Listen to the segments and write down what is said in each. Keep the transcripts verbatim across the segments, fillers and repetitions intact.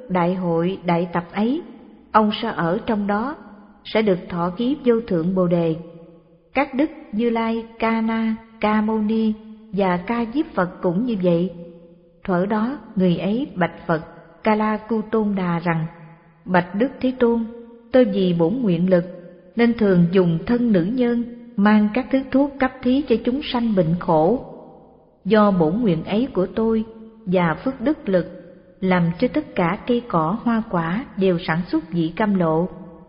đại hội đại tập ấy, ông sẽ ở trong đó, sẽ được thọ ký vô thượng Bồ Đề. Các đức Như Lai, Ca Na, Ca Mâu Ni và Ca Diếp Phật cũng như vậy. Thuở đó người ấy bạch Phật Ca La Cu Tôn Đà rằng: Bạch Đức Thế Tôn, tôi vì bổn nguyện lực nên thường dùng thân nữ nhân mang các thứ thuốc cấp thí cho chúng sanh bệnh khổ. Do bổn nguyện ấy của tôi và phước đức lực làm cho tất cả cây cỏ hoa quả đều sản xuất vị cam lộ.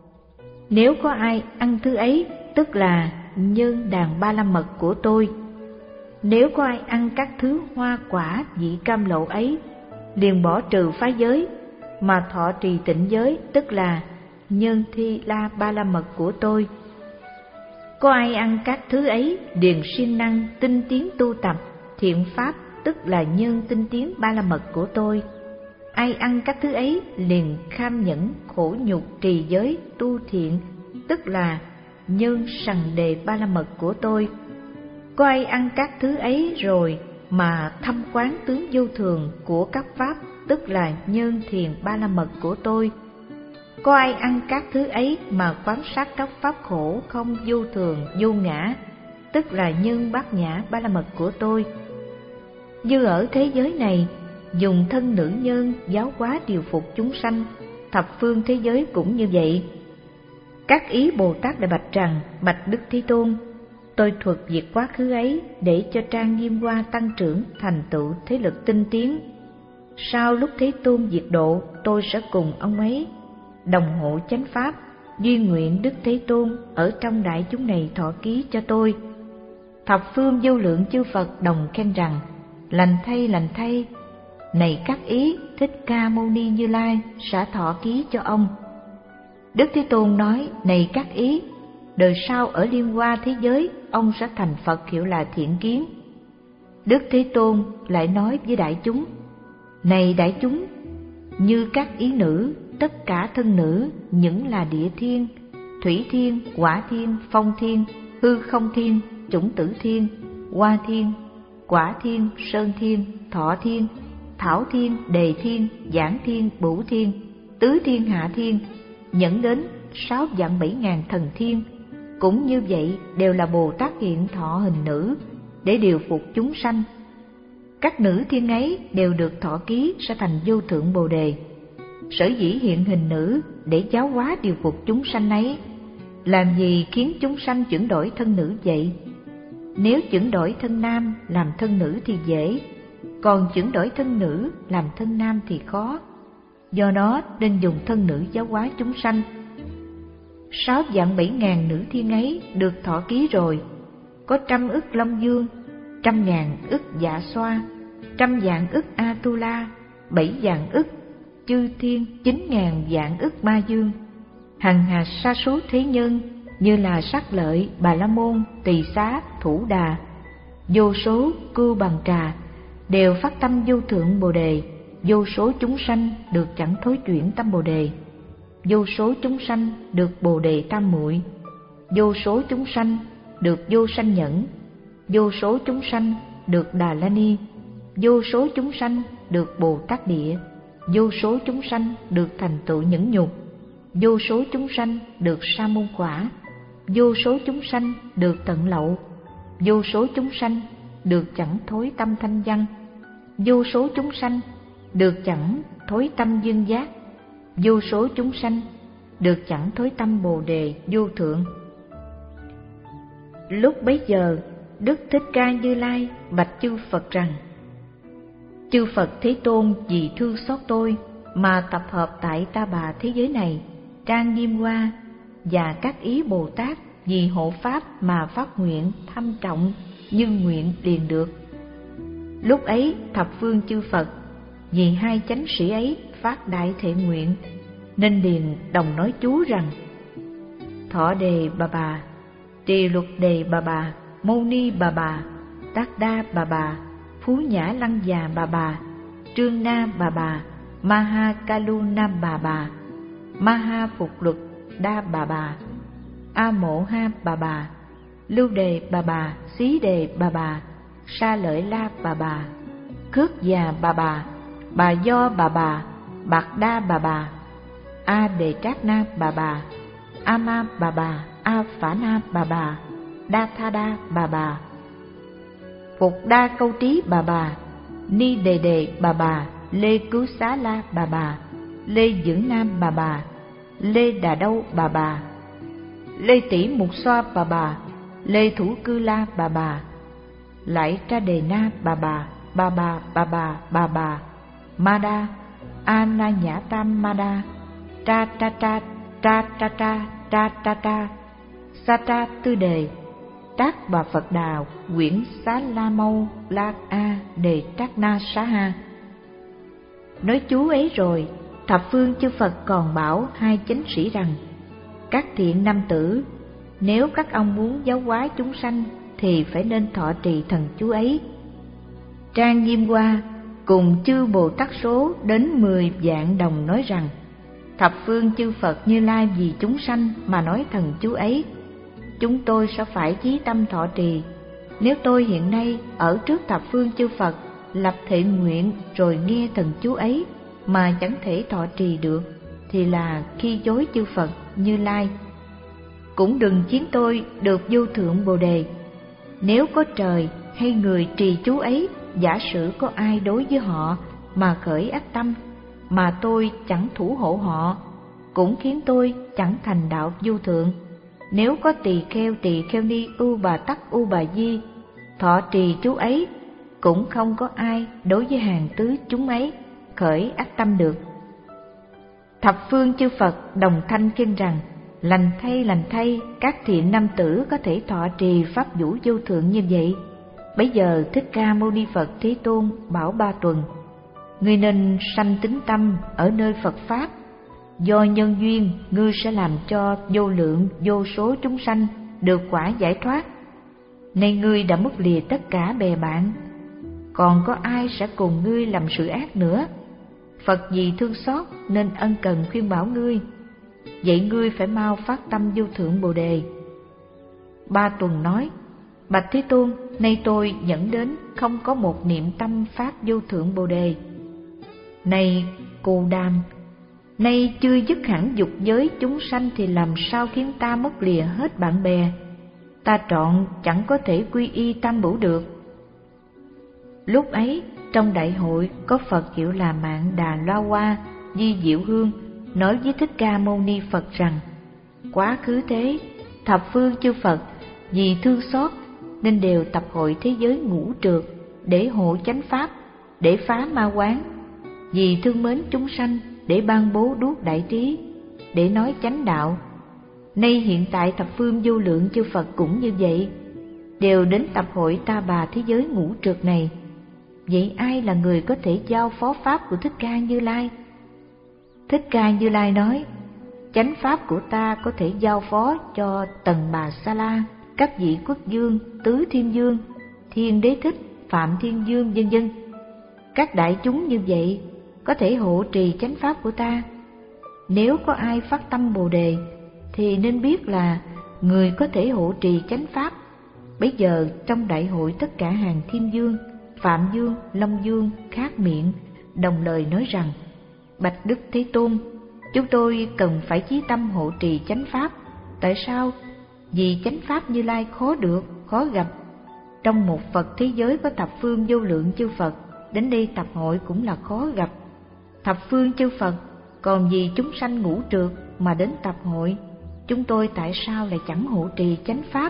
Nếu có ai ăn thứ ấy, tức là nhân đàn ba la mật của tôi. Nếu có ai ăn các thứ hoa quả vị cam lộ ấy, liền bỏ trừ phá giới mà thọ trì tịnh giới, tức là nhân thi la ba la mật của tôi. Có ai ăn các thứ ấy, liền siêng năng tinh tiến tu tập thiện pháp, tức là nhân tinh tiến ba la mật của tôi. Ai ăn các thứ ấy, liền kham nhẫn khổ nhục trì giới tu thiện, tức là nhân sằng đề ba la mật của tôi. Có ai ăn các thứ ấy rồi mà thăm quán tướng vô thường của các pháp, tức là nhân thiền ba la mật của tôi. Có ai ăn các thứ ấy mà quan sát các pháp khổ không vô thường vô ngã, tức là nhân bát nhã ba la mật của tôi. Như ở thế giới này, dùng thân nữ nhân giáo hóa điều phục chúng sanh, thập phương thế giới cũng như vậy. Các ý Bồ Tát đã bạch rằng: Bạch Đức Thế Tôn, tôi thuật việc quá khứ ấy để cho trang nghiêm hoa tăng trưởng thành tựu thế lực tinh tiến. Sau lúc Thế Tôn diệt độ, tôi sẽ cùng ông ấy đồng hộ chánh pháp, duy nguyện Đức Thế Tôn ở trong đại chúng này thọ ký cho tôi. Thập phương vô lượng chư Phật đồng khen rằng: Lành thay, lành thay, này các ý Thích Ca Mâu Ni Như Lai sẽ thọ ký cho ông. Đức Thế Tôn nói: Này các ý, đời sau ở Liên Hoa thế giới, ông sẽ thành Phật hiệu là Thiện Kiến. Đức Thế Tôn lại nói với đại chúng: Này đại chúng, như các ý nữ, tất cả thân nữ, những là địa thiên, thủy thiên, hỏa thiên, phong thiên, hư không thiên, chủng tử thiên, hoa thiên, quả thiên, sơn thiên, thọ thiên, thảo thiên, đề thiên, giảng thiên, bửu thiên, tứ thiên hạ thiên, nhẫn đến sáu vạn bảy ngàn thần thiên, cũng như vậy đều là Bồ Tát hiện thọ hình nữ để điều phục chúng sanh. Các nữ thiên ấy đều được thọ ký sẽ thành vô thượng Bồ Đề. Sở dĩ hiện hình nữ để giáo hóa điều phục chúng sanh ấy, làm gì khiến chúng sanh chuyển đổi thân nữ vậy? Nếu chuyển đổi thân nam làm thân nữ thì dễ, còn chuyển đổi thân nữ làm thân nam thì khó. Do đó nên dùng thân nữ giáo hóa chúng sanh. Sáu vạn bảy ngàn nữ thiên ấy được thọ ký rồi, có trăm ức Long Dương, trăm ngàn ức Dạ Xoa, trăm vạn ức A Tu La, bảy vạn ức chư thiên, chín ngàn vạn ức Ma Dương, hằng hà sa số thế nhân như là Sát Lợi, Bà La Môn, Tỳ Xá, Thủ Đà, vô số Cưu Bằng Trà đều phát tâm vô thượng Bồ Đề. Vô số chúng sanh được chẳng thối chuyển tâm Bồ Đề. Vô số chúng sanh được Bồ Đề tam muội. Vô số chúng sanh được vô sanh nhẫn. Vô số chúng sanh được Đà La Ni. Vô số chúng sanh được Bồ Tát Địa. Vô số chúng sanh được thành tựu nhẫn nhục. Vô số chúng sanh được sa môn quả. Vô số chúng sanh được tận lậu. Vô số chúng sanh được chẳng thối tâm thanh văn. Vô số chúng sanh được chẳng thối tâm dương giác. Vô số chúng sanh được chẳng thối tâm Bồ Đề vô thượng. Lúc bấy giờ, Đức Thích Ca Như Lai bạch chư Phật rằng: Chư Phật Thế Tôn vì thương xót tôi mà tập hợp tại Ta Bà thế giới này, trang nghiêm hoa, và các ý Bồ Tát vì hộ pháp mà phát nguyện thâm trọng, nhưng nguyện liền được. Lúc ấy thập phương chư Phật vì hai chánh sĩ ấy phát đại thệ nguyện, nên liền đồng nói chú rằng: Thọ Đề Bà Bà, Trì Luật Đề Bà Bà, Mâu Ni Bà Bà, Tát Đa Bà Bà, Phú Nhã Lăng Già Bà Bà, Trương Na Bà Bà, Ma Ha Ca Lu Na Bà Bà, Ma Ha Phục Luật Đa Bà Bà, A Mộ Ha Bà Bà, Lưu Đề Bà Bà, Xí Đề Bà Bà, Sa Lợi La Bà Bà, Khước Già Bà Bà, Bà Do Bà Bà, Bạc Đa Bà Bà, A Đề Trác Na Bà Bà, Ama Bà Bà, A Phả Na Bà Bà, Đa Tha Đa Bà Bà, Phục Đa Câu Trí Bà Bà, Ni Đề Đề Bà Bà, Lê Cứu Xá La Bà Bà, Lê Dưỡng Nam Bà Bà, Lê Đà Đâu Bà Bà, Lê Tỷ Mục Xoa Bà Bà, Lê Thủ Cư La Bà Bà, Lại Tra Đề Na Bà Bà, Bà Bà Bà Bà Bà Bà, Ma Đa, A Na Nhã Tam Ma Đa, Tra Tra Tra Tra Tra Tra Tra Tra Tra, Sa Tra Tư Đề, Trác Bà Phật Đà, Quyển Xá La Mâu La A Đề Trác Na Xá Ha. Nói chú ấy rồi, thập phương chư Phật còn bảo hai chánh sĩ rằng: các thiện nam tử, nếu các ông muốn giáo hóa chúng sanh thì phải nên thọ trì thần chú ấy. Trang Nghiêm Hoa cùng chư Bồ Tát số đến mười vạn đồng nói rằng: thập phương chư Phật Như Lai vì chúng sanh mà nói thần chú ấy, chúng tôi sẽ phải chí tâm thọ trì. Nếu tôi hiện nay ở trước thập phương chư Phật lập thệ nguyện rồi nghe thần chú ấy mà chẳng thể thọ trì được, thì là khi dối chư Phật Như Lai. Cũng đừng khiến tôi được vô thượng Bồ Đề. Nếu có trời hay người trì chú ấy, giả sử có ai đối với họ mà khởi ác tâm, mà tôi chẳng thủ hộ họ, cũng khiến tôi chẳng thành đạo vô thượng. Nếu có tỳ kheo tỳ kheo ni ưu bà tắc ưu bà di thọ trì chú ấy, cũng không có ai đối với hàng tứ chúng ấy khởi ác tâm được. Thập phương chư Phật đồng thanh khen rằng: lành thay, lành thay, các thiện nam tử có thể thọ trì pháp vũ vô thượng như vậy. Bấy giờ Thích Ca Mâu Ni Phật Thế Tôn bảo Ba Tuần: ngươi nên sanh tín tâm ở nơi Phật Pháp. Do nhân duyên, ngươi sẽ làm cho vô lượng vô số chúng sanh được quả giải thoát. Nay ngươi đã mất lìa tất cả bè bạn, còn có ai sẽ cùng ngươi làm sự ác nữa? Phật vì thương xót nên ân cần khuyên bảo ngươi. Vậy ngươi phải mau phát tâm vô thượng Bồ Đề. Ba Tuần nói: bạch Thế Tôn, nay tôi dẫn đến không có một niệm tâm phát vô thượng Bồ Đề. Này Cù Đàm, nay chưa dứt hẳn dục giới chúng sanh thì làm sao khiến ta mất lìa hết bạn bè? Ta trọn chẳng có thể quy y tam bửu được. Lúc ấy trong đại hội có Phật hiệu là Mạn Đà Loa Hoa Di Diệu Hương nói với Thích Ca Mâu Ni Phật rằng: quá khứ thế, thập phương chư Phật vì thương xót nên đều tập hội thế giới ngũ trược để hộ chánh pháp, để phá ma quán, vì thương mến chúng sanh để ban bố đuốc đại trí, để nói chánh đạo. Nay hiện tại thập phương vô lượng chư Phật cũng như vậy, đều đến tập hội Ta Bà thế giới ngũ trược này. Vậy ai là người có thể giao phó pháp của Thích Ca Như Lai? Thích Ca Như Lai nói: chánh pháp của ta có thể giao phó cho Tần Bà Sa La, các vị quốc vương, tứ thiên vương, thiên đế thích, phạm thiên vương, vân vân. Các đại chúng như vậy có thể hộ trì chánh pháp của ta. Nếu có ai phát tâm Bồ Đề thì nên biết là người có thể hộ trì chánh pháp. Bấy giờ trong đại hội tất cả hàng thiên vương, phạm vương, long vương khác miệng đồng lời nói rằng: bạch Đức Thế Tôn, chúng tôi cần phải chí tâm hộ trì chánh pháp. Tại sao? Vì chánh pháp Như Lai khó được, khó gặp. Trong một Phật thế giới có thập phương vô lượng chư Phật, đến đây tập hội cũng là khó gặp. Thập phương chư Phật còn vì chúng sanh ngũ trược mà đến tập hội, chúng tôi tại sao lại chẳng hộ trì chánh pháp?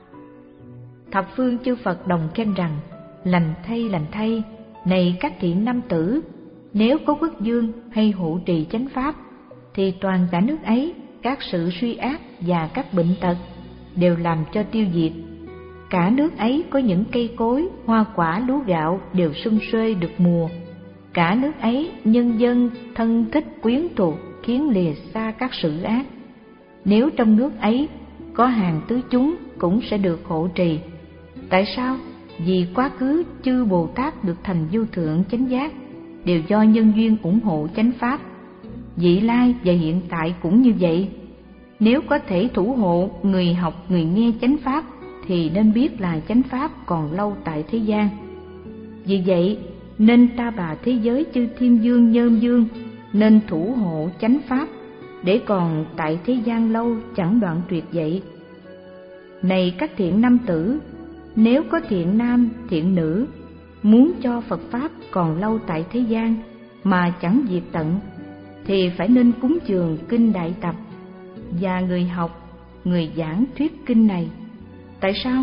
Thập phương chư Phật đồng khen rằng: lành thay, lành thay, này các thiện nam tử, nếu có quốc vương hay hộ trì chánh pháp thì toàn cả nước ấy các sự suy ác và các bệnh tật đều làm cho tiêu diệt. Cả nước ấy có những cây cối, hoa quả, lúa gạo đều sum xuê được mùa. Cả nước ấy nhân dân thân thích quyến thuộc, khiến lìa xa các sự ác. Nếu trong nước ấy có hàng tứ chúng cũng sẽ được hộ trì. Tại sao? Vì quá khứ chư Bồ Tát được thành vô thượng chánh giác đều do nhân duyên ủng hộ chánh pháp. Vị lai và hiện tại cũng như vậy. Nếu có thể thủ hộ người học, người nghe chánh pháp thì nên biết là chánh pháp còn lâu tại thế gian. Vì vậy nên Ta Bà thế giới chư thiên vương, nhân vương nên thủ hộ chánh pháp, để còn tại thế gian lâu chẳng đoạn tuyệt vậy. Này các thiện nam tử, nếu có thiện nam, thiện nữ muốn cho Phật Pháp còn lâu tại thế gian mà chẳng diệt tận, thì phải nên cúng dường kinh Đại Tập và người học, người giảng thuyết kinh này. Tại sao?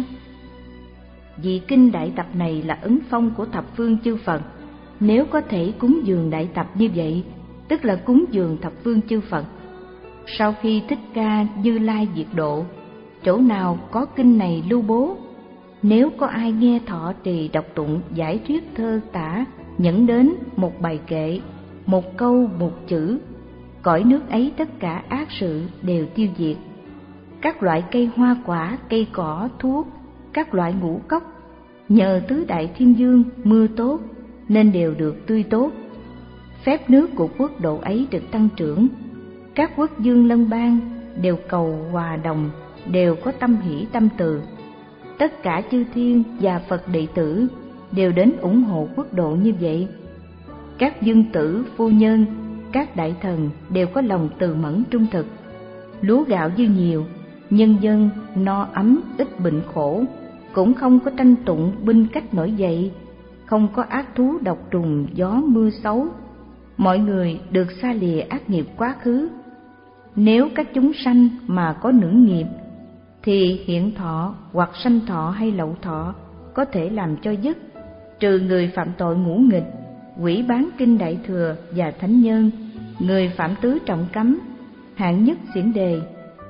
Vì kinh Đại Tập này là ấn phong của thập phương chư Phật. Nếu có thể cúng dường Đại Tập như vậy, tức là cúng dường thập phương chư Phật. Sau khi Thích Ca Như Lai diệt độ, chỗ nào có kinh này lưu bố, nếu có ai nghe thọ trì đọc tụng giải thuyết thơ tả nhẫn đến một bài kệ, một câu một chữ, cõi nước ấy tất cả ác sự đều tiêu diệt. Các loại cây hoa quả, cây cỏ, thuốc, các loại ngũ cốc, nhờ tứ đại thiên dương mưa tốt nên đều được tươi tốt. Phép nước của quốc độ ấy được tăng trưởng. Các quốc dương lân bang đều cầu hòa đồng, đều có tâm hỷ tâm từ. Tất cả chư thiên và Phật đệ tử đều đến ủng hộ quốc độ như vậy. Các dương tử, phu nhân, các đại thần đều có lòng từ mẫn trung thực. Lúa gạo dư nhiều, nhân dân no ấm, ít bệnh khổ, cũng không có tranh tụng binh cách nổi dậy, không có ác thú độc trùng gió mưa xấu. Mọi người được xa lìa ác nghiệp quá khứ. Nếu các chúng sanh mà có nưỡng nghiệp, thì hiện thọ hoặc sanh thọ hay lậu thọ có thể làm cho dứt, trừ người phạm tội ngũ nghịch, hủy bán kinh Đại Thừa và Thánh Nhân, người phạm tứ trọng cấm, hạng nhất xiển đề.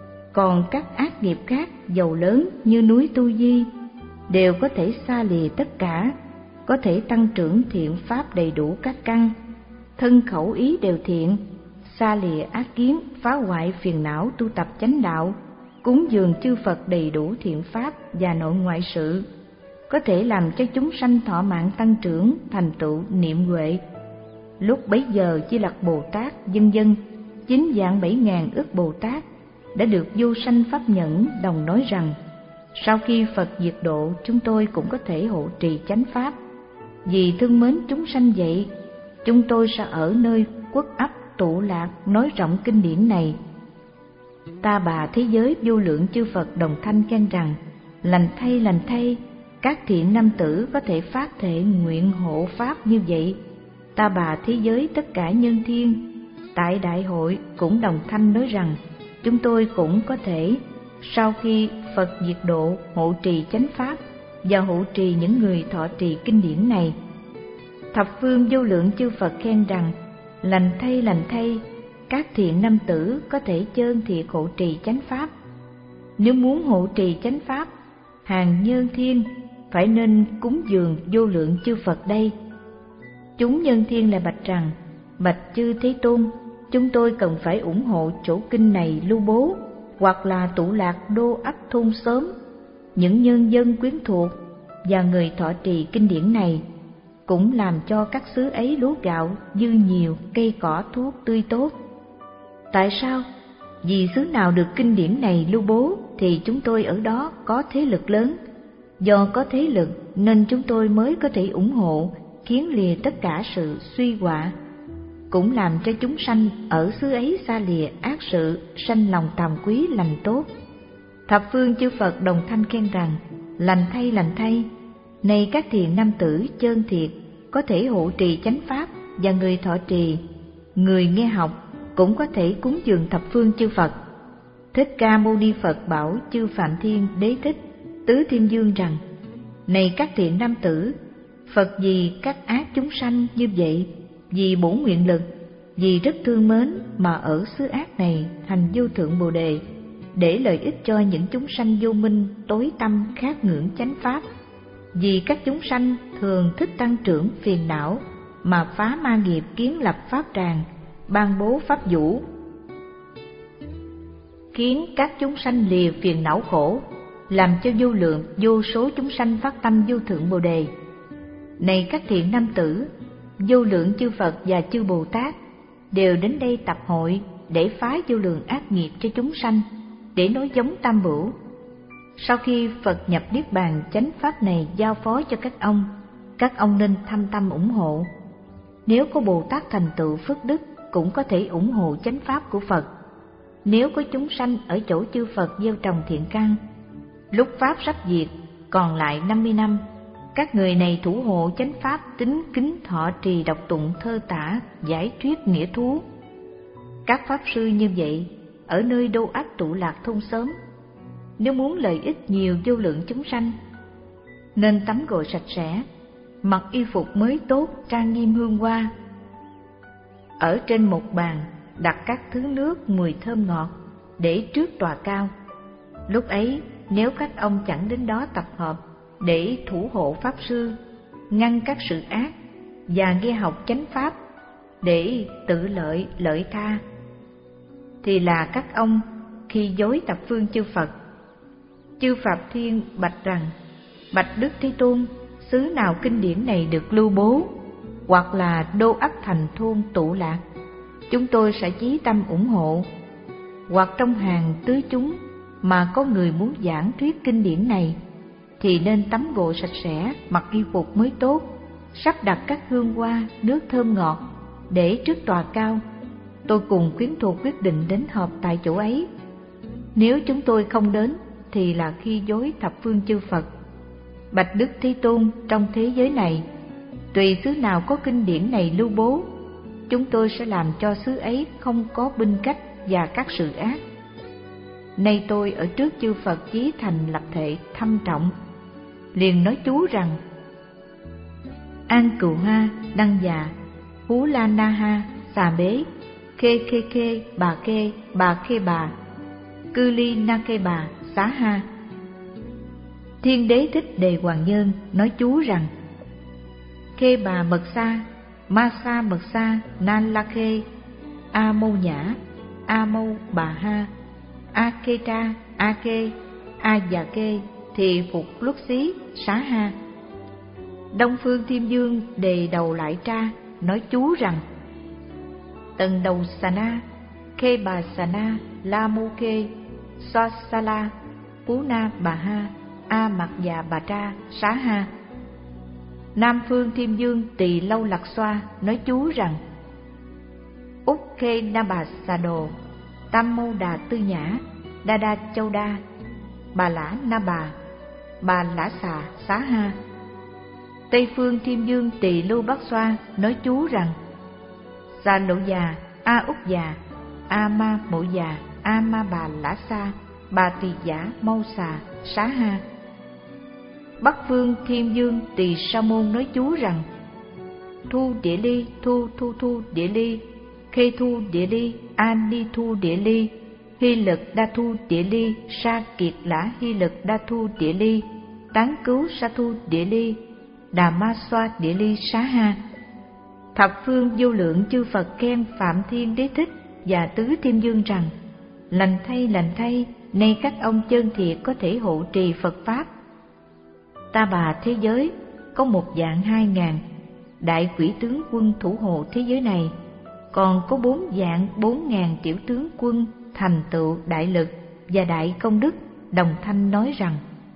Còn các ác nghiệp khác giàu lớn như núi Tu Di đều có thể xa lìa tất cả, có thể tăng trưởng thiện pháp đầy đủ các căn, thân khẩu ý đều thiện, xa lìa ác kiến, phá hoại phiền não, tu tập chánh đạo, cúng dường chư Phật đầy đủ thiện pháp và nội ngoại sự, có thể làm cho chúng sanh thọ mạng tăng trưởng, thành tựu niệm huệ. Lúc bấy giờ Di Lặc Bồ Tát vân vân chín vạn bảy ngàn ức Bồ Tát đã được vô sanh pháp nhẫn đồng nói rằng: sau khi Phật diệt độ, chúng tôi cũng có thể hộ trì chánh pháp. Vì thương mến chúng sanh vậy, chúng tôi sẽ ở nơi quốc ấp tụ lạc nói rộng kinh điển này. Ta bà thế giới vô lượng chư Phật đồng thanh khen rằng: lành thay, lành thay, các thiện nam tử có thể phát thệ nguyện hộ pháp như vậy. Ta bà thế giới tất cả nhân thiên tại đại hội cũng đồng thanh nói rằng: chúng tôi cũng có thể sau khi Phật diệt độ hộ trì chánh pháp và hộ trì những người thọ trì kinh điển này. Thập phương vô lượng chư Phật khen rằng: lành thay, lành thay, các thiện nam tử có thể chơn thiệt hộ trì chánh pháp. Nếu muốn hộ trì chánh pháp, hàng nhân thiên phải nên cúng dường vô lượng chư Phật đây. Chúng nhân thiên lại bạch rằng: bạch chư Thế Tôn, chúng tôi cần phải ủng hộ chỗ kinh này lưu bố, hoặc là tụ lạc đô ấp thôn xóm, những nhân dân quyến thuộc và người thọ trì kinh điển này, cũng làm cho các xứ ấy lúa gạo dư nhiều, cây cỏ thuốc tươi tốt. Tại sao? Vì xứ nào được kinh điển này lưu bố thì chúng tôi ở đó có thế lực lớn. Do có thế lực nên chúng tôi mới có thể ủng hộ, khiến lìa tất cả sự suy họa, cũng làm cho chúng sanh ở xứ ấy xa lìa ác sự, sanh lòng tàm quý lành tốt. Thập phương chư Phật đồng thanh khen rằng: lành thay, lành thay, này các thiện nam tử chơn thiệt có thể hộ trì chánh pháp, và người thọ trì, người nghe học cũng có thể cúng dường thập phương chư Phật. Thích Ca Mâu Ni Phật bảo chư Phạm Thiên Đế Thích, Tứ Thiên Dương rằng: này các thiện nam tử, Phật vì các ác chúng sanh như vậy, vì bổn nguyện lực, vì rất thương mến mà ở xứ ác này hành vô thượng Bồ Đề, để lợi ích cho những chúng sanh vô minh tối tâm khát ngưỡng chánh pháp. Vì các chúng sanh thường thích tăng trưởng phiền não mà phá ma nghiệp, kiến lập pháp tràng, ban bố pháp vũ, khiến các chúng sanh lìa phiền não khổ, làm cho vô lượng vô số chúng sanh phát tâm vô thượng Bồ Đề. Này các thiện nam tử, vô lượng chư Phật và chư Bồ Tát đều đến đây tập hội để phá vô lượng ác nghiệp cho chúng sanh, để nói giống tam bửu. Sau khi Phật nhập niết bàn, chánh pháp này giao phó cho các ông, các ông nên thâm tâm ủng hộ. Nếu có Bồ Tát thành tựu phước đức cũng có thể ủng hộ chánh pháp của Phật. Nếu có chúng sanh ở chỗ chư Phật gieo trồng thiện căn, lúc pháp sắp diệt, còn lại năm mươi năm, các người này thủ hộ chánh pháp, tính kính thọ trì đọc tụng thơ tả, giải thuyết nghĩa thú. Các pháp sư như vậy, ở nơi đô ách tụ lạc thôn xóm, nếu muốn lợi ích nhiều vô lượng chúng sanh, nên tắm gội sạch sẽ, mặc y phục mới tốt, trang nghiêm hương hoa. Ở trên một bàn đặt các thứ nước mùi thơm ngọt để trước tòa cao. Lúc ấy nếu các ông chẳng đến đó tập hợp để thủ hộ pháp sư, ngăn các sự ác và nghe học chánh pháp để tự lợi lợi tha, thì là các ông khi dối tập phương chư Phật. Chư Pháp Thiên bạch rằng: bạch Đức Thế Tôn, xứ nào kinh điển này được lưu bố, hoặc là đô ấp thành thôn tụ lạc, chúng tôi sẽ chí tâm ủng hộ. Hoặc trong hàng tứ chúng mà có người muốn giảng thuyết kinh điển này, thì nên tắm gội sạch sẽ, mặc y phục mới tốt, sắp đặt các hương hoa, nước thơm ngọt để trước tòa cao. Tôi cùng quyến thuộc quyết định đến họp tại chỗ ấy. Nếu chúng tôi không đến, thì là khi dối thập phương chư Phật. Bạch Đức Thế Tôn, trong thế giới này, tùy xứ nào có kinh điển này lưu bố, chúng tôi sẽ làm cho xứ ấy không có binh cách và các sự ác. Nay tôi ở trước chư Phật chí thành lập thệ thâm trọng, liền nói chú rằng: An Cừu Ha, Đăng Già, Hú La Na Ha, Xà Bế, Khê Khê Khê, Bà Khê, Bà Khê Bà, Cư Ly Na Khê Bà, Xá Ha. Thiên Đế Thích Đề Hoàng Nhân nói chú rằng: Khê Bà Mật Sa, Ma Sa Mật Sa, Na La Khê, A Mâu Nhã, A Mâu Bà Ha, A Kê Tra, A Kê, A Già Kê, thì phục lúc xí, Xá Ha. Đông Phương Thiên Dương đề đầu lại tra nói chú rằng: Tần đầu Xà Na, Khê Bà Xà Na, La Mô Kê, So Sa La, Pú Na Bà Ha, A Mặc Già Bà Tra, Xá Ha. Nam Phương Thiên Dương Tỳ Lâu Lạc Xoa nói chú rằng: Úc Khê Na Bà Xà Đồ, Tam Mâu Đà Tư Nhã, Đa Đa Châu Đa, Bà Lã Na Bà, Bà Lã Xà, Xá Ha. Tây Phương Thiên Dương Tỳ Lưu Bắc Xoa nói chú rằng: Xà Lộ Già, A Úc Già, A Ma Mộ Già, A Ma Bà Lã Sa, Bà Tỳ Giả Mâu Xà, Xá Ha. Bắc Phương Thiên Dương Tỳ Sa Môn nói chú rằng: Thu Địa Ly, Thu Thu Thu Địa Ly, Khê Thu Địa Ly, An Ni Thu Địa Ly, Hy Lực Đa Thu Địa Ly, Sa Kiệt Lã Hy Lực Đa Thu Địa Ly, Tán Cứu Sa Thu Địa Ly, Đà Ma Xoa Địa Ly, Xá Ha. Thập phương vô lượng chư Phật khen Phạm Thiên Đế Thích và Tứ Thiên Dương rằng: Lành thay, lành thay, nay các ông chân thiệt có thể hộ trì Phật Pháp. Ta bà thế giới có một vạn hai ngàn đại quỷ tướng quân thủ hộ thế giới này, còn có bốn vạn bốn ngàn tiểu tướng quân thành tựu đại lực và đại công đức, đồng thanh nói rằng: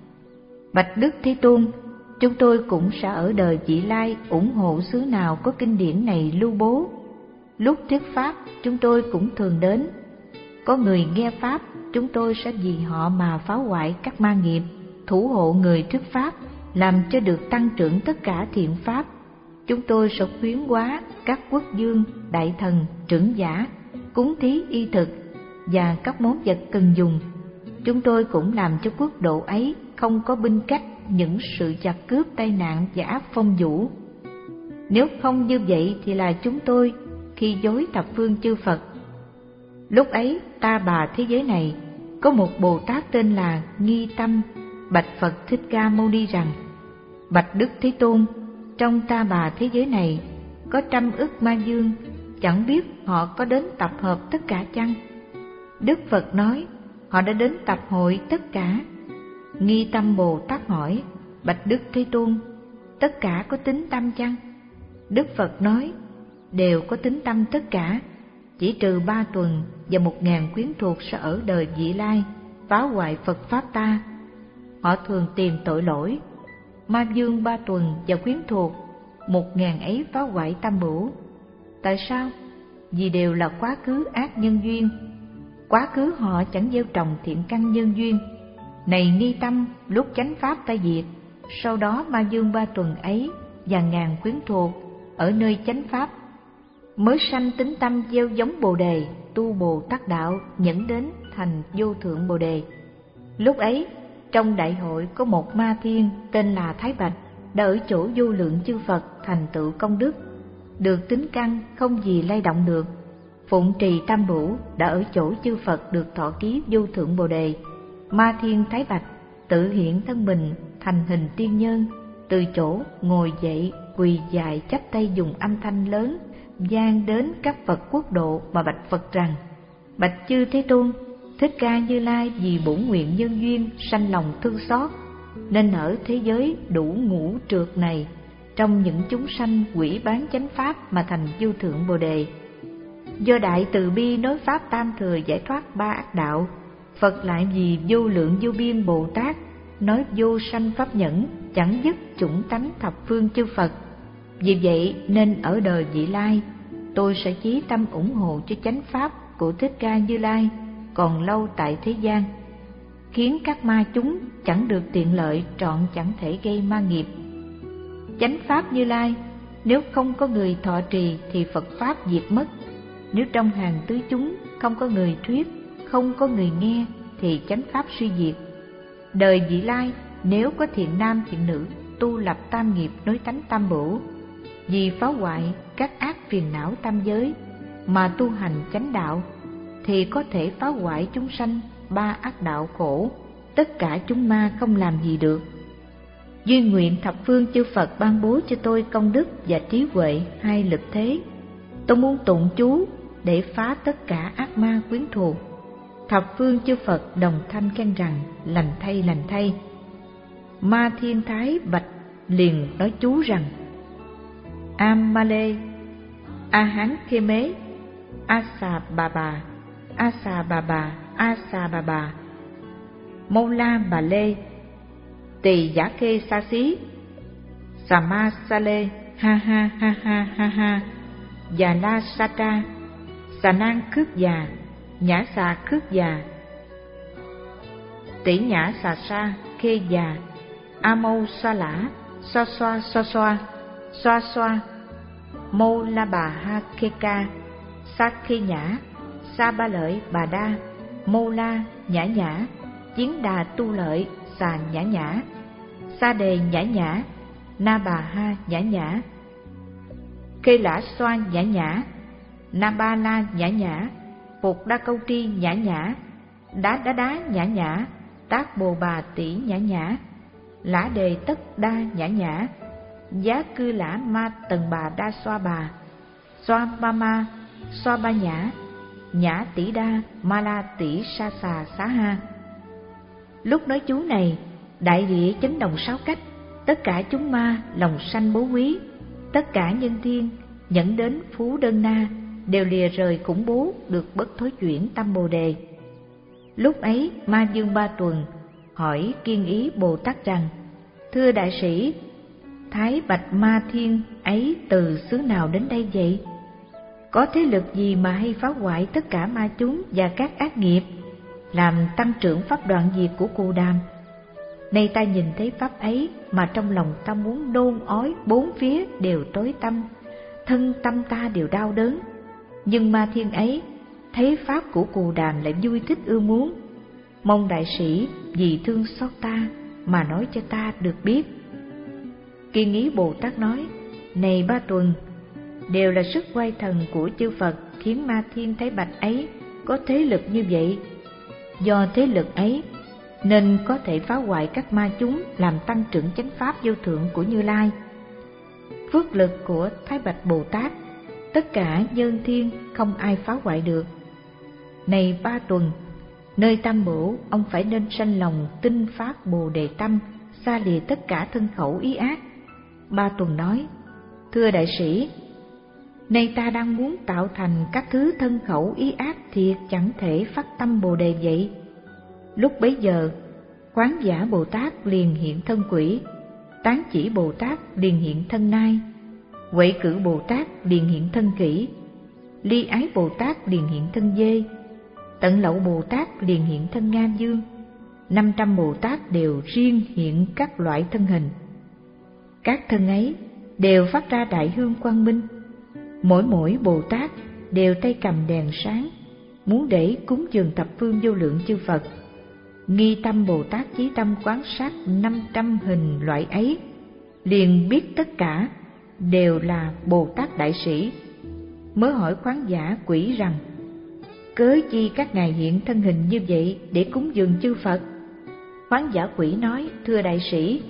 Bạch Đức Thế Tôn, chúng tôi cũng sẽ ở đời vị lai ủng hộ xứ nào có kinh điển này lưu bố. Lúc thuyết pháp chúng tôi cũng thường đến. Có người nghe pháp, chúng tôi sẽ vì họ mà phá hoại các ma nghiệp, thủ hộ người thuyết pháp, làm cho được tăng trưởng tất cả thiện pháp. Chúng tôi sẽ khuyến hóa các quốc vương, đại thần, trưởng giả, cúng thí y thực và các món vật cần dùng. Chúng tôi cũng làm cho quốc độ ấy không có binh cách, những sự giặc cướp, tai nạn và ác phong vũ. Nếu không như vậy thì là chúng tôi khi dối thập phương chư Phật. Lúc ấy ta bà thế giới này có một Bồ Tát tên là Nghi Tâm bạch Phật Thích Ca Mâu Ni rằng: Bạch Đức Thế Tôn, trong ta bà thế giới này có trăm ức ma dương, chẳng biết họ có đến tập hợp tất cả chăng? Đức Phật nói: họ đã đến tập hội tất cả. Nghi Tâm Bồ Tát hỏi: Bạch Đức Thế Tôn, tất cả có tín tâm chăng? Đức Phật nói: đều có tín tâm tất cả, chỉ trừ ba tuần và một ngàn quyến thuộc sẽ ở đời vị lai phá hoại Phật Pháp ta. Họ thường tìm tội lỗi. Ma dương ba tuần và quyến thuộc một ngàn ấy phá hoại tam bửu. Tại sao? vì đều là quá khứ ác nhân duyên. Quá khứ họ chẳng gieo trồng thiện căn nhân duyên. Này Ni Tâm, lúc chánh pháp ta diệt, sau đó Ma Dương Ba Tuần ấy và ngàn quyến thuộc ở nơi chánh pháp mới sanh tính tâm gieo giống Bồ đề, tu Bồ Tát đạo, nhẫn đến thành vô thượng Bồ đề. Lúc ấy trong đại hội có một ma thiên tên là Thái Bạch, đã ở chỗ vô lượng chư Phật thành tựu công đức, được tính căn không gì lay động được. Phụng trì tam bửu, đã ở chỗ chư Phật được thọ ký vô thượng Bồ đề. Ma thiên Thái Bạch tự hiện thân mình thành hình tiên nhân, từ chỗ ngồi dậy quỳ dài chắp tay dùng âm thanh lớn vang đến các Phật quốc độ mà bạch Phật rằng: Bạch chư Thế Tôn, Thích Ca Như Lai vì bổn nguyện nhân duyên sanh lòng thương xót, nên ở thế giới đủ ngũ trượt này, trong những chúng sanh quỷ bán chánh pháp mà thành vô thượng Bồ đề. Do đại từ bi nói pháp tam thừa giải thoát ba ác đạo, Phật lại vì vô lượng vô biên Bồ Tát nói vô sanh pháp nhẫn, chẳng dứt chủng tánh thập phương chư Phật. Vì vậy nên ở đời vị lai, tôi sẽ chí tâm ủng hộ cho chánh pháp của Thích Ca Như Lai còn lâu tại thế gian, khiến các ma chúng chẳng được tiện lợi, trọn chẳng thể gây ma nghiệp. Chánh pháp Như Lai, nếu không có người thọ trì thì Phật pháp diệt mất. Nếu trong hàng tứ chúng không có người thuyết, không có người nghe thì chánh pháp suy diệt. Đời vị lai, nếu có thiện nam thiện nữ tu lập tam nghiệp nối tánh tam bửu, vì phá hoại các ác phiền não tam giới mà tu hành chánh đạo, thì có thể phá hoại chúng sanh ba ác đạo khổ, tất cả chúng ma không làm gì được. Duyên nguyện thập phương chư Phật ban bố cho tôi công đức và trí huệ hai lực thế. Tôi muốn tụng chú để phá tất cả ác ma quyến thù. Thập phương chư Phật đồng thanh khen rằng: lành thay, lành thay. Ma Thiên Thái Bạch liền nói chú rằng: Am Male, A Hán Khê Mế, A Xà Bà Bà, A Xà Bà Bà, A Xà Bà Bà, Mâu La Bà Lê, Tỳ Giả Khê Sa Xí, Xà Ma Sa Lê, Ha Ha Ha Ha Ha Ha, Già La Sa Tra, Xà Nan Khước Già, Nhã Xà Khước Già, Tỷ Nhã Xà Sa Khê Già, A Mâu Sa Lã, Xoa Xoa Xoa Xoa, Xoa Xoa, Mâu La Bà Ha Khê Ca, Sa Khê Nhã, Sa Ba Lợi Bà Đa, Mâu La Nhã Nhã, Chiến Đà Tu Lợi Xà Nhã Nhã, Sa Đề Nhã Nhã, Na Bà Ha Nhã Nhã, Khê Lã Xoa Nhã Nhã, Na Ba La Nhã Nhã, Phục Đa Câu Tri Nhã Nhã, Đá Đá Đá Nhã Nhã, Tác Bồ Bà Tỷ Nhã Nhã, Lã Đề Tất Đa Nhã Nhã, Giá Cư Lã Ma Tần Bà Đa Xoa Bà, Xoa Ba Ma, Xoa Ba Nhã, Nhã Tỷ Đa, Ma La Tỷ Sa Xà Xá Ha. Lúc nói chú này, đại địa chấn động sáu cách, tất cả chúng ma lòng sanh bố quý, tất cả nhân thiên nhẫn đến Phú Đơn Na đều lìa rời khủng bố, được bất thối chuyển tâm Bồ đề. Lúc ấy Ma Dương Ba Tuần hỏi Kiên Ý Bồ Tát rằng: Thưa đại sĩ, Thái Bạch Ma Thiên ấy từ xứ nào đến đây vậy? Có thế lực gì mà hay phá hoại tất cả ma chúng và các ác nghiệp, làm tăng trưởng pháp đoạn diệt của Cù Đàm? Nay ta nhìn thấy pháp ấy mà trong lòng ta muốn nôn ói, bốn phía đều tối tăm, thân tâm ta đều đau đớn. Nhưng Ma Thiên ấy thấy pháp của Cù Đàm lại vui thích ưa muốn, mong đại sĩ vì thương xót ta mà nói cho ta được biết. Kiên Ý Bồ Tát nói: Này Ba Tuần, đều là sức quay thần của chư Phật khiến Ma Thiên Thái Bạch ấy có thế lực như vậy. Do thế lực ấy nên có thể phá hoại các ma chúng, làm tăng trưởng chánh pháp vô thượng của Như Lai. Phước lực của Thái Bạch Bồ Tát, tất cả nhân thiên không ai phá hoại được. Này Ba Tuần, nơi tam bửu ông phải nên sanh lòng tinh phát Bồ đề tâm, xa lìa tất cả thân khẩu ý ác. Ba Tuần nói: Thưa đại sĩ, nay ta đang muốn tạo thành các thứ thân khẩu ý ác, thiệt chẳng thể phát tâm Bồ đề vậy. Lúc bấy giờ, Quán Giả Bồ Tát liền hiện thân quỷ, Tán Chỉ Bồ Tát liền hiện thân nai, Huệ Cử Bồ Tát liền hiện thân kỷ, Ly Ái Bồ Tát liền hiện thân dê, Tận Lậu Bồ Tát liền hiện thân Nga Dương, năm trăm Bồ Tát đều riêng hiện các loại thân hình. Các thân ấy đều phát ra đại hương quang minh. Mỗi mỗi Bồ Tát đều tay cầm đèn sáng, muốn để cúng dường thập phương vô lượng chư Phật. Nghi tâm Bồ Tát chí tâm quán sát năm trăm hình loại ấy, liền biết tất cả đều là Bồ Tát đại sĩ. Mới hỏi khoáng giả quỷ rằng: cớ chi các ngài hiện thân hình như vậy để cúng dường chư Phật? Khoáng giả quỷ nói: thưa đại sĩ,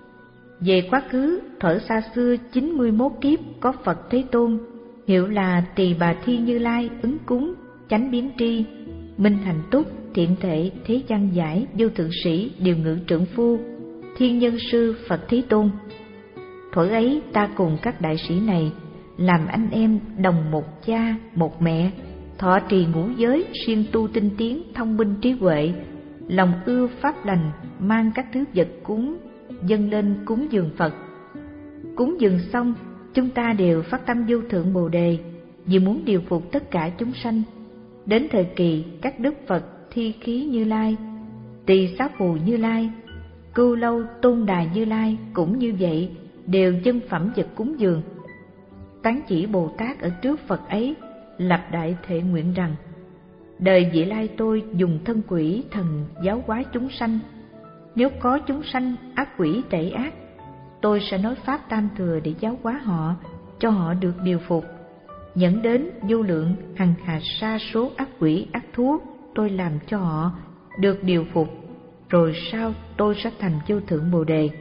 về quá khứ thuở xa xưa chín mươi mốt kiếp có Phật Thế Tôn, hiệu là Tỳ Bà Thi Như Lai, ứng cúng, chánh biến tri, minh hành túc, thiện thệ, thế gian giải, vô thượng sĩ, điều ngự trượng phu, thiên nhân sư Phật Thế Tôn. Thuở ấy ta cùng các đại sĩ này làm anh em đồng một cha một mẹ, thọ trì ngũ giới, siêng tu tinh tiến, thông minh trí huệ, lòng ưa pháp lành, mang các thứ vật cúng dâng lên cúng dường Phật. Cúng dường xong, chúng ta đều phát tâm vô thượng Bồ Đề, vì muốn điều phục tất cả chúng sanh. Đến thời kỳ các đức Phật Thi Khí Như Lai, Tỳ Xá Phù Như Lai, Cưu Lâu Tôn Đà Như Lai cũng như vậy, đều dâng phẩm vật cúng dường. Tán chỉ Bồ Tát ở trước Phật ấy lập đại thệ nguyện rằng: đời vị lai tôi dùng thân quỷ thần giáo hóa chúng sanh. Nếu có chúng sanh ác quỷ tệ ác, tôi sẽ nói pháp tam thừa để giáo hóa họ, cho họ được điều phục. Dẫn đến vô lượng hằng hà sa số ác quỷ ác thú, tôi làm cho họ được điều phục, rồi sau tôi sẽ thành vô thượng Bồ Đề.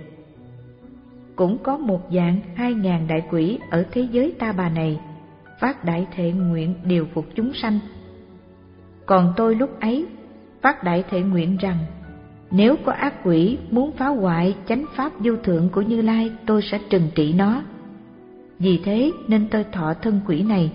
Cũng có một dạng hai ngàn đại quỷ ở thế giới ta bà này, phát đại thệ nguyện điều phục chúng sanh. Còn tôi lúc ấy phát đại thệ nguyện rằng: nếu có ác quỷ muốn phá hoại chánh pháp vô thượng của Như Lai, tôi sẽ trừng trị nó. Vì thế nên tôi thọ thân quỷ này.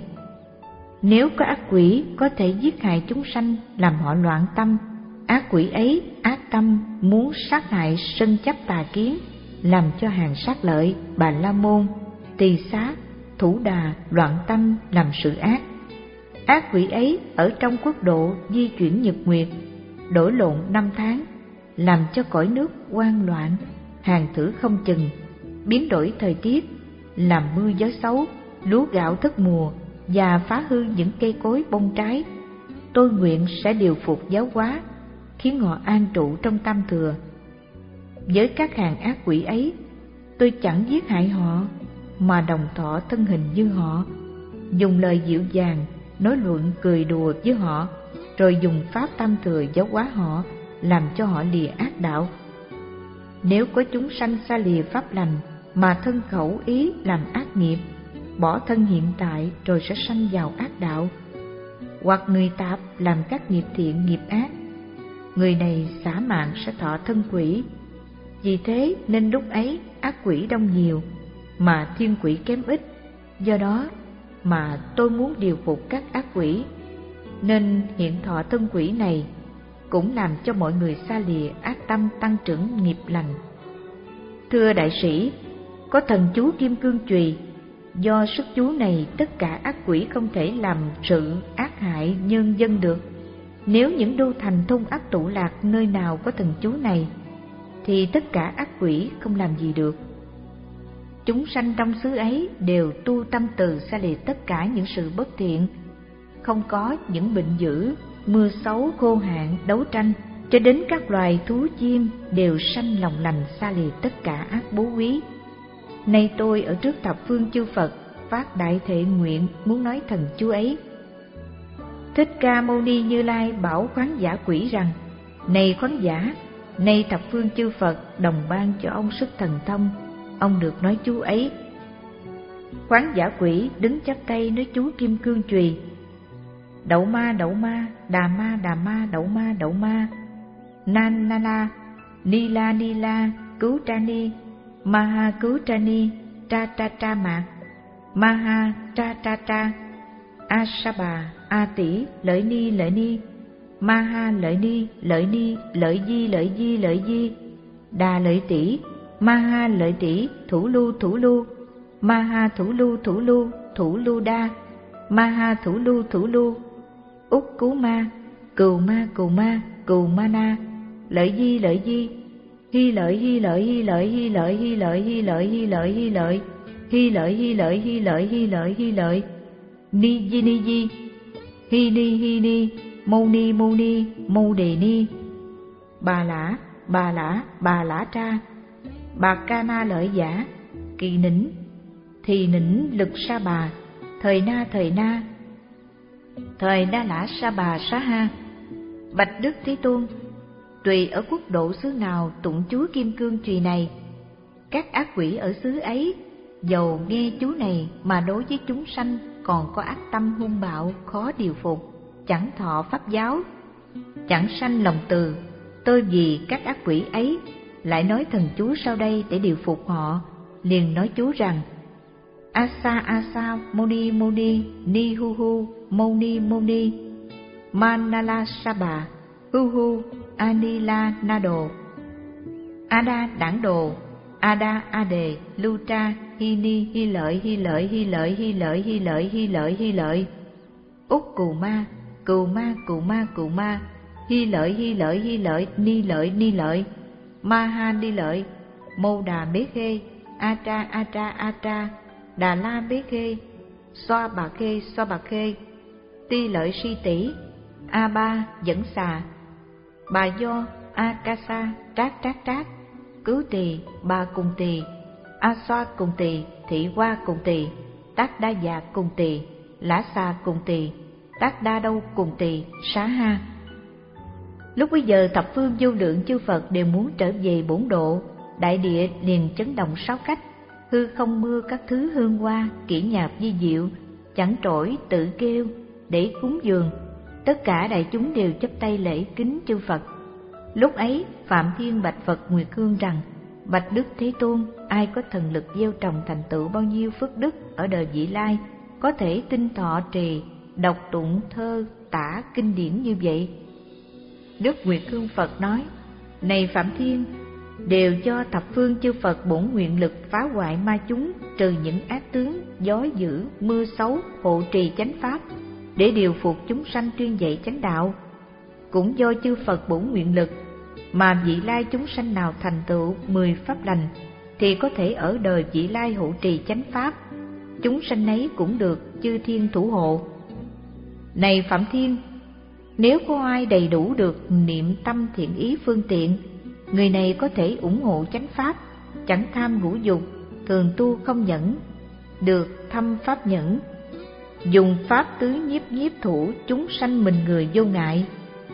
Nếu có ác quỷ có thể giết hại chúng sanh, làm họ loạn tâm, ác quỷ ấy ác tâm muốn sát hại sân chấp tà kiến, làm cho hàng sát lợi, Bà La Môn, Tỳ Xá, Thủ Đà loạn tâm làm sự ác. Ác quỷ ấy ở trong quốc độ di chuyển nhật nguyệt, đổi lộn năm tháng, làm cho cõi nước hoang loạn, hàng thử không chừng, biến đổi thời tiết, làm mưa gió xấu, lúa gạo thất mùa và phá hư những cây cối bông trái. Tôi nguyện sẽ điều phục giáo hóa, khiến họ an trụ trong tam thừa. Với các hàng ác quỷ ấy, tôi chẳng giết hại họ, mà đồng thọ thân hình như họ, dùng lời dịu dàng nói luận cười đùa với họ, rồi dùng pháp tam thừa giáo hóa họ, làm cho họ lìa ác đạo. Nếu có chúng sanh xa lìa pháp lành mà thân khẩu ý làm ác nghiệp, bỏ thân hiện tại rồi sẽ sanh vào ác đạo, hoặc người tạp làm các nghiệp thiện nghiệp ác, người này xả mạng sẽ thọ thân quỷ. Vì thế nên lúc ấy ác quỷ đông nhiều mà thiên quỷ kém ít. Do đó mà tôi muốn điều phục các ác quỷ, nên hiện thọ thân quỷ này, cũng làm cho mọi người xa lìa ác tâm, tăng trưởng nghiệp lành. Thưa đại sĩ, có thần chú Kim Cương Chùy, do sức chú này tất cả ác quỷ không thể làm sự ác hại nhân dân được. Nếu những đô thành thôn ác tụ lạc nơi nào có thần chú này, thì tất cả ác quỷ không làm gì được. Chúng sanh trong xứ ấy đều tu tâm từ, xa lìa tất cả những sự bất thiện, không có những bệnh dữ, mưa xấu, khô hạn, đấu tranh, cho đến các loài thú chim đều sanh lòng lành, xa lìa tất cả ác bố quý. Nay tôi ở trước thập phương chư Phật phát đại thệ nguyện muốn nói thần chú ấy. Thích Ca Mâu Ni Như Lai bảo khoáng giả quỷ rằng: này khoáng giả, nay thập phương chư Phật đồng ban cho ông sức thần thông, ông được nói chú ấy. Khoáng giả quỷ đứng chắp tay nói chú Kim Cương Chùy: đậu ma đậu ma, đà ma đà ma, đậu ma đậu ma, nan na la, ni la ni la, cứu tra ni, ma ha cứu tra ni, tra tra tra mạc, ma ha tra tra tra, a sa bà, a tỷ, lợi ni lợi ni, ma ha lợi ni lợi ni, lợi di lợi di lợi di, đà lợi tỷ, ma ha lợi tỷ, thủ lưu thủ lưu, ma ha thủ lưu thủ lưu, thủ lưu đa, Maha Thủ Lưu Thủ Lưu, Úc Cú Ma, Cừu Ma Cừu Ma, Cừu Ma Na, Lợi Di Lợi Di, Hy Lợi Hy Lợi Hy Lợi Hy Lợi Hy Lợi Hy Lợi Hy Lợi Hy Lợi Hy Lợi Hy Lợi Hy Lợi Hy Lợi Hy Lợi, Ni Di Ni Di, Hy Ni Hy Ni, Mâu Ni Mâu Ni, Mâu Đề Ni, Bà Lã Bà Lã Bà Lã Tra, Bà Ca Na Lợi Giả, Kỳ Nỉnh, Thì Nỉnh Lực Sa Bà, Thời Na Thời Na, Thời Na Lã Sa Bà Sa Ha. Bạch Đức Thế Tôn, tùy ở quốc độ xứ nào tụng chú Kim Cương Trì này, các ác quỷ ở xứ ấy dầu nghe chú này mà đối với chúng sanh còn có ác tâm hung bạo, khó điều phục, chẳng thọ pháp giáo, chẳng sanh lòng từ, tôi vì các ác quỷ ấy lại nói thần chú sau đây để điều phục họ, liền nói chú rằng: Asa Asa Moni Moni Ni Hu Hu Moni Moni Manala Saba Hu Hu Anila Nado Ada Đảng Đồ Ada Ade Lutra Hi Ni Hi Lợi Hi Lợi Hi Lợi Hi Lợi Hi Lợi Hi Lợi Hi Lợi, Úc Cù Ma Cù Ma Cù Ma Cù Ma, Hi Lợi Hi Lợi Hi Lợi Ni Lợi Ni Lợi, Ma Ha Ni Lợi, Mô Đà Bế Khê, A Tra A Tra A Tra, Đà La Bế Khê, Xoa Bà Khê Xoa Bà Khê, Ti Lợi Si Tỷ, A Ba Dẫn Xà, Bà Do A Ca Sa Trát Trát Trát, Cứu Tỳ Bà Cùng Tỳ, A Xoa Cùng Tỳ, Thị Hoa Cùng Tỳ, Tác Đa Dạ Cùng Tỳ, Lã Xà Cùng Tỳ, Tác Đa Đâu Cùng Tỳ, Xá Ha. Lúc bấy giờ thập phương vô lượng chư Phật đều muốn trở về bổn độ, đại địa liền chấn động sáu cách, hư không mưa các thứ hương hoa, kỹ nhạc di diệu, chẳng trỗi tự kêu để cúng dường. Tất cả đại chúng đều chắp tay lễ kính chư Phật. Lúc ấy Phạm Thiên bạch Phật Nguyệt Hương rằng: Bạch Đức Thế Tôn, ai có thần lực gieo trồng thành tựu bao nhiêu phước đức ở đời vị lai, có thể tinh thọ trì, đọc tụng thơ tả kinh điển như vậy? Đức Nguyệt Hương Phật nói: Này Phạm Thiên, đều do thập phương chư Phật bổn nguyện lực phá hoại ma chúng, trừ những ác tướng, gió dữ, mưa xấu, hộ trì chánh pháp, để điều phục chúng sanh tuyên dạy chánh đạo. Cũng do chư Phật bổn nguyện lực mà vị lai chúng sanh nào thành tựu mười pháp lành, thì có thể ở đời vị lai hộ trì chánh pháp, chúng sanh ấy cũng được chư thiên thủ hộ. Này Phạm Thiên, nếu có ai đầy đủ được niệm tâm thiện ý phương tiện, người này có thể ủng hộ chánh pháp, chẳng tham ngũ dục, thường tu không nhẫn, được thâm pháp nhẫn, dùng pháp tứ nhiếp nhiếp thủ chúng sanh mình người vô ngại,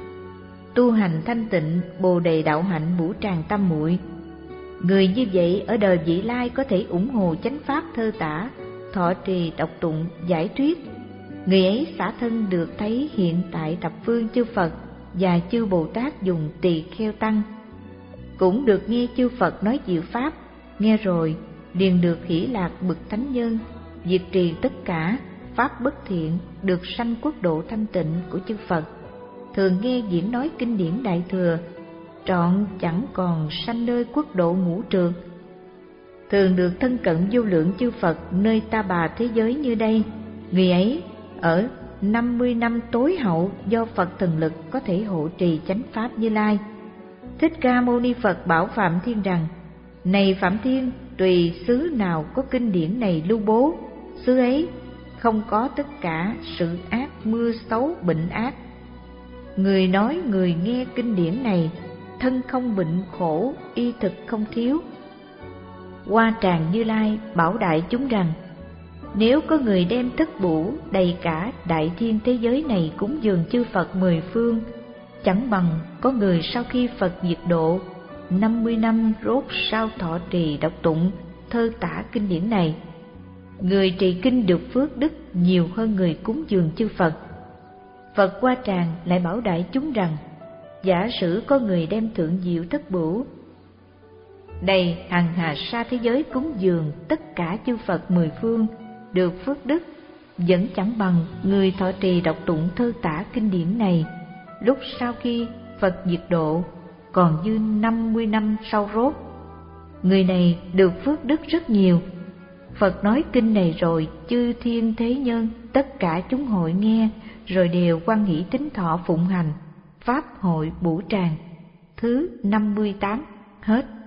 tu hành thanh tịnh bồ đề đạo hạnh bủ tràng tâm muội. Người như vậy ở đời vị lai có thể ủng hộ chánh pháp thơ tả, thọ trì đọc tụng giải thuyết. Người ấy xả thân được thấy hiện tại thập phương chư Phật và chư Bồ Tát dùng tỳ kheo tăng, cũng được nghe chư Phật nói diệu pháp, nghe rồi liền được hỷ lạc bậc thánh nhân, diệt trì tất cả pháp bất thiện, được sanh quốc độ thanh tịnh của chư Phật. Thường nghe diễn nói kinh điển đại thừa, trọn chẳng còn sanh nơi quốc độ ngũ trược. Thường được thân cận vô lượng chư Phật nơi ta bà thế giới như đây. Người ấy ở năm mươi năm tối hậu do Phật thần lực có thể hộ trì chánh pháp Như Lai. Thích Ca Mâu Ni Phật bảo Phạm Thiên rằng: Này Phạm Thiên, tùy xứ nào có kinh điển này lưu bố, xứ ấy không có tất cả sự ác, mưa xấu, bệnh ác. Người nói người nghe kinh điển này, thân không bệnh khổ, y thực không thiếu. Hoa Tràng Như Lai bảo đại chúng rằng: Nếu có người đem thất bủ đầy cả đại thiên thế giới này cúng dường chư Phật mười phương, chẳng bằng có người sau khi Phật diệt độ năm mươi năm rốt sao thọ trì đọc tụng thơ tả kinh điển này. Người trì kinh được phước đức nhiều hơn người cúng dường chư Phật. Phật Hoa Tràng lại bảo đại chúng rằng: Giả sử có người đem thượng diệu thất bửu đầy hằng hà sa thế giới cúng dường tất cả chư Phật mười phương, được phước đức, vẫn chẳng bằng người thọ trì đọc tụng thơ tả kinh điển này lúc sau khi Phật diệt độ còn dư năm mươi năm sau rốt. Người này được phước đức rất nhiều. Phật nói kinh này rồi, chư thiên thế nhân, tất cả chúng hội nghe, rồi đều hoan hỷ tín thọ phụng hành. Pháp hội Bủ Tràng. Thứ năm mươi tám. Hết.